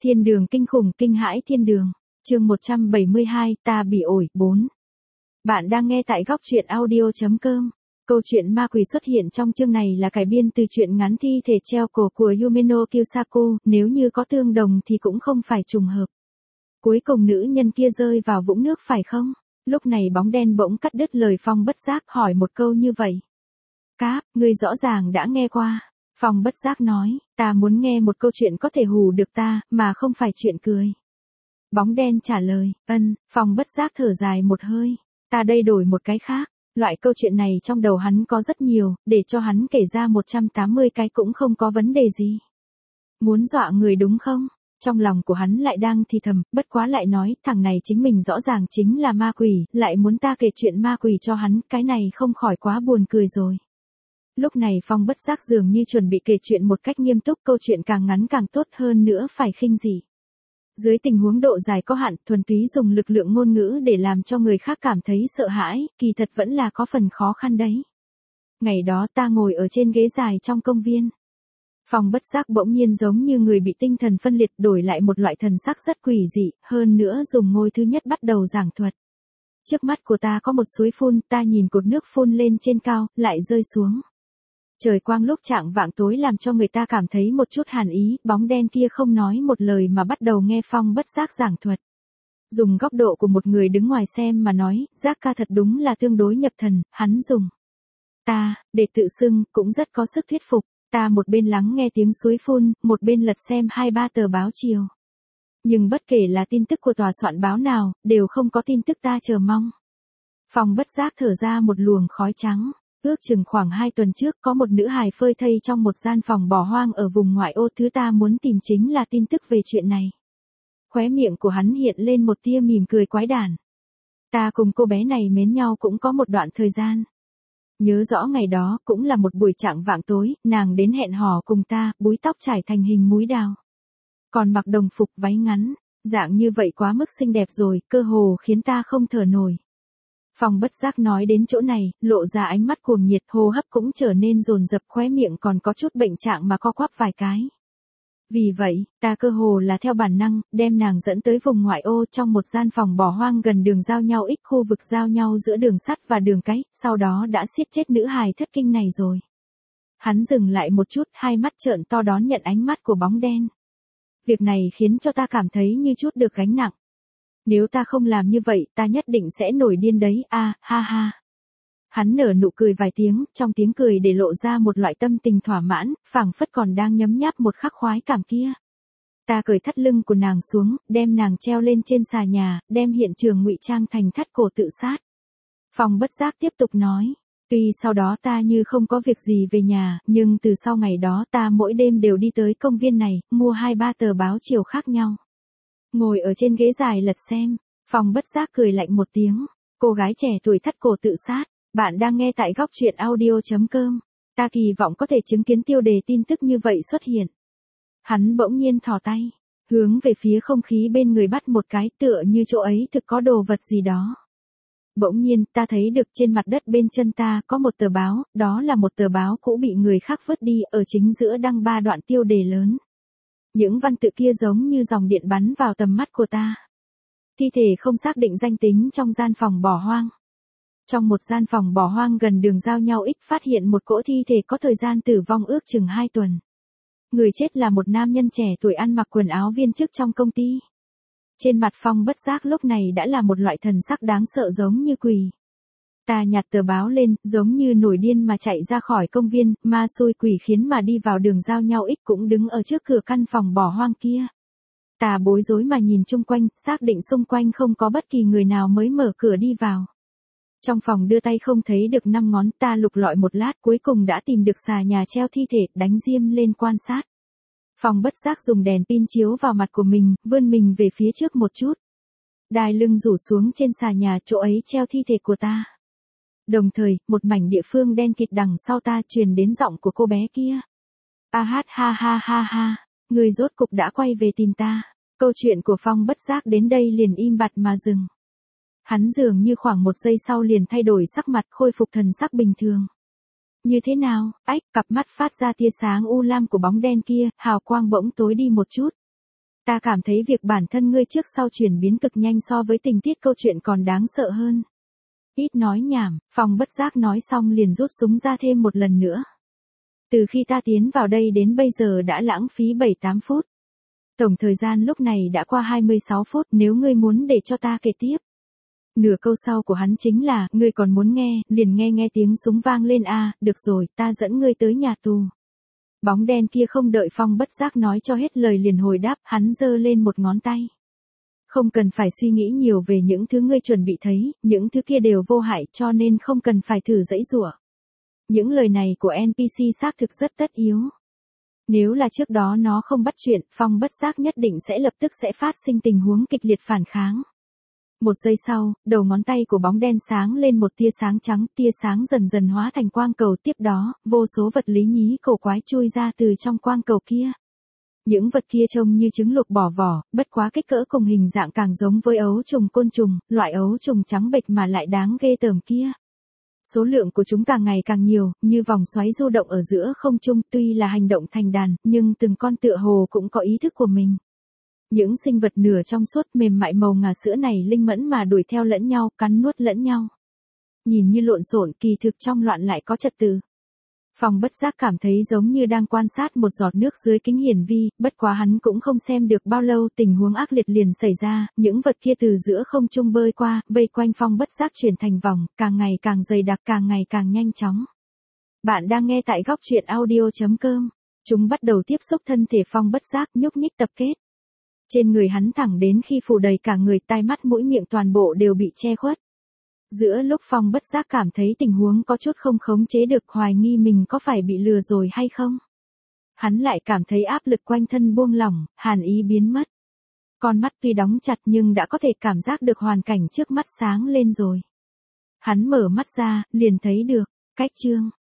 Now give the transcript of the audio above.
Thiên đường kinh khủng kinh hãi thiên đường. Chương 172, ta bị ổi 4. Bạn đang nghe tại góc truyện audio.com. Câu chuyện ma quỷ xuất hiện trong chương này là cải biên từ truyện ngắn Thi thể treo cổ của Yumeno Kiyosaku, nếu như có tương đồng thì cũng không phải trùng hợp. Cuối cùng nữ nhân kia rơi vào vũng nước phải không? Lúc này bóng đen bỗng cắt đứt lời Phong bất giác hỏi một câu như vậy. Cáp, ngươi rõ ràng đã nghe qua. Phong bất giác nói, ta muốn nghe một câu chuyện có thể hù được ta, mà không phải chuyện cười. Bóng đen trả lời, Phong bất giác thở dài một hơi. Ta đây đổi một cái khác. Loại câu chuyện này trong đầu hắn có rất nhiều, để cho hắn kể ra 180 cái cũng không có vấn đề gì. Muốn dọa người đúng không? Trong lòng của hắn lại đang thì thầm, bất quá lại nói, thằng này chính mình rõ ràng chính là ma quỷ, lại muốn ta kể chuyện ma quỷ cho hắn, cái này không khỏi quá buồn cười rồi. Lúc này Phong bất giác dường như chuẩn bị kể chuyện một cách nghiêm túc, câu chuyện càng ngắn càng tốt hơn nữa phải khinh dị. Dưới tình huống độ dài có hạn, thuần túy dùng lực lượng ngôn ngữ để làm cho người khác cảm thấy sợ hãi, kỳ thật vẫn là có phần khó khăn đấy. Ngày đó ta ngồi ở trên ghế dài trong công viên. Phong bất giác bỗng nhiên giống như người bị tinh thần phân liệt, đổi lại một loại thần sắc rất quỷ dị, hơn nữa dùng ngôi thứ nhất bắt đầu giảng thuật. Trước mắt của ta có một suối phun, ta nhìn cột nước phun lên trên cao, lại rơi xuống. Trời quang lúc chạng vạng tối làm cho người ta cảm thấy một chút hàn ý, bóng đen kia không nói một lời mà bắt đầu nghe Phong bất giác giảng thuật. Dùng góc độ của một người đứng ngoài xem mà nói, giác ca thật đúng là tương đối nhập thần, hắn dùng. Ta, để tự xưng, cũng rất có sức thuyết phục, ta một bên lắng nghe tiếng suối phun, một bên lật xem 2-3 tờ báo chiều. Nhưng bất kể là tin tức của tòa soạn báo nào, đều không có tin tức ta chờ mong. Phong bất giác thở ra một luồng khói trắng. Ước chừng khoảng 2 tuần trước có một nữ hài phơi thây trong một gian phòng bỏ hoang ở vùng ngoại ô, thứ ta muốn tìm chính là tin tức về chuyện này. Khóe miệng của hắn hiện lên một tia mỉm cười quái đản. Ta cùng cô bé này mến nhau cũng có một đoạn thời gian. Nhớ rõ ngày đó cũng là một buổi chạng vạng tối, nàng đến hẹn hò cùng ta, búi tóc trải thành hình múi đào. Còn mặc đồng phục váy ngắn, dạng như vậy quá mức xinh đẹp rồi, cơ hồ khiến ta không thở nổi. Phong bất giác nói đến chỗ này, lộ ra ánh mắt cuồng nhiệt, hô hấp cũng trở nên dồn dập, khóe miệng còn có chút bệnh trạng mà co quắp vài cái. Vì vậy, ta cơ hồ là theo bản năng, đem nàng dẫn tới vùng ngoại ô trong một gian phòng bỏ hoang gần đường giao nhau khu vực giao nhau giữa đường sắt và đường cái, sau đó đã siết chết nữ hài thất kinh này rồi. Hắn dừng lại một chút, hai mắt trợn to đón nhận ánh mắt của bóng đen. Việc này khiến cho ta cảm thấy như chút được gánh nặng. Nếu ta không làm như vậy, ta nhất định sẽ nổi điên đấy, ha ha. Hắn nở nụ cười vài tiếng, trong tiếng cười để lộ ra một loại tâm tình thỏa mãn, phảng phất còn đang nhấm nháp một khắc khoái cảm kia. Ta cởi thắt lưng của nàng xuống, đem nàng treo lên trên xà nhà, đem hiện trường ngụy trang thành thắt cổ tự sát. Phong bất giác tiếp tục nói, tuy sau đó ta như không có việc gì về nhà, nhưng từ sau ngày đó ta mỗi đêm đều đi tới công viên này, mua 2-3 tờ báo chiều khác nhau. Ngồi ở trên ghế dài lật xem, Phong bất giác cười lạnh một tiếng. Cô gái trẻ tuổi thắt cổ tự sát, bạn đang nghe tại góc truyện audio.com. Ta kỳ vọng có thể chứng kiến tiêu đề tin tức như vậy xuất hiện. Hắn bỗng nhiên thò tay, hướng về phía không khí bên người bắt một cái, tựa như chỗ ấy thực có đồ vật gì đó. Bỗng nhiên, ta thấy được trên mặt đất bên chân ta có một tờ báo, đó là một tờ báo cũ bị người khác vứt đi, ở chính giữa đăng 3 đoạn tiêu đề lớn. Những văn tự kia giống như dòng điện bắn vào tầm mắt của ta. Thi thể không xác định danh tính trong gian phòng bỏ hoang. Trong một gian phòng bỏ hoang gần đường giao nhau phát hiện một cỗ thi thể có thời gian tử vong ước chừng 2 tuần. Người chết là một nam nhân trẻ tuổi ăn mặc quần áo viên chức trong công ty. Trên mặt Phong bất giác lúc này đã là một loại thần sắc đáng sợ giống như quỷ. Ta nhặt tờ báo lên, giống như nổi điên mà chạy ra khỏi công viên, ma xui quỷ khiến mà đi vào đường giao nhau cũng đứng ở trước cửa căn phòng bỏ hoang kia. Ta bối rối mà nhìn chung quanh, xác định xung quanh không có bất kỳ người nào mới mở cửa đi vào. Trong phòng đưa tay không thấy được 5 ngón, ta lục lọi một lát cuối cùng đã tìm được xà nhà treo thi thể, đánh diêm lên quan sát. Phong bất giác dùng đèn pin chiếu vào mặt của mình, vươn mình về phía trước một chút. Đai lưng rủ xuống trên xà nhà, chỗ ấy treo thi thể của ta. Đồng thời, một mảnh địa phương đen kịt đằng sau ta truyền đến giọng của cô bé kia. Ha ha, người rốt cục đã quay về tìm ta. Câu chuyện của Phong bất giác đến đây liền im bặt mà dừng. Hắn dường như khoảng 1 giây sau liền thay đổi sắc mặt, khôi phục thần sắc bình thường. Như thế nào? Cặp mắt phát ra tia sáng u lam của bóng đen kia, hào quang bỗng tối đi một chút. Ta cảm thấy việc bản thân ngươi trước sau chuyển biến cực nhanh so với tình tiết câu chuyện còn đáng sợ hơn. Ít nói nhảm, Phong bất giác nói xong liền rút súng ra thêm một lần nữa. Từ khi ta tiến vào đây đến bây giờ đã lãng phí 7-8 phút. Tổng thời gian lúc này đã qua 26 phút, nếu ngươi muốn để cho ta kể tiếp. Nửa câu sau của hắn chính là, ngươi còn muốn nghe, liền nghe tiếng súng vang lên được rồi, ta dẫn ngươi tới nhà tù. Bóng đen kia không đợi Phong bất giác nói cho hết lời liền hồi đáp, hắn giơ lên một ngón tay. Không cần phải suy nghĩ nhiều về những thứ ngươi chuẩn bị thấy, những thứ kia đều vô hại cho nên không cần phải thử giãy giụa. Những lời này của NPC xác thực rất tất yếu. Nếu là trước đó nó không bắt chuyện, Phong bất giác nhất định sẽ lập tức phát sinh tình huống kịch liệt phản kháng. Một giây sau, đầu ngón tay của bóng đen sáng lên một tia sáng trắng, tia sáng dần dần hóa thành quang cầu, tiếp đó, vô số vật lý nhí cổ quái chui ra từ trong quang cầu kia. Những vật kia trông như trứng luộc bỏ vỏ, bất quá kích cỡ cùng hình dạng càng giống với ấu trùng côn trùng, loại ấu trùng trắng bệch mà lại đáng ghê tởm kia. Số lượng của chúng càng ngày càng nhiều, như vòng xoáy du động ở giữa không trung, tuy là hành động thành đàn, nhưng từng con tựa hồ cũng có ý thức của mình. Những sinh vật nửa trong suốt mềm mại màu ngà sữa này linh mẫn mà đuổi theo lẫn nhau, cắn nuốt lẫn nhau. Nhìn như lộn xộn, kỳ thực trong loạn lại có trật tự. Phong bất giác cảm thấy giống như đang quan sát một giọt nước dưới kính hiển vi, bất quá hắn cũng không xem được bao lâu tình huống ác liệt liền xảy ra, những vật kia từ giữa không trung bơi qua, vây quanh Phong bất giác chuyển thành vòng, càng ngày càng dày đặc, càng ngày càng nhanh chóng. Bạn đang nghe tại góc truyện audio.com. Chúng bắt đầu tiếp xúc thân thể Phong bất giác, nhúc nhích tập kết. Trên người hắn thẳng đến khi phủ đầy cả người, tai mắt mũi miệng toàn bộ đều bị che khuất. Giữa lúc Phong bất giác cảm thấy tình huống có chút không khống chế được, hoài nghi mình có phải bị lừa rồi hay không. Hắn lại cảm thấy áp lực quanh thân buông lỏng, hàn ý biến mất. Con mắt tuy đóng chặt nhưng đã có thể cảm giác được hoàn cảnh trước mắt sáng lên rồi. Hắn mở mắt ra, liền thấy được, cách chương.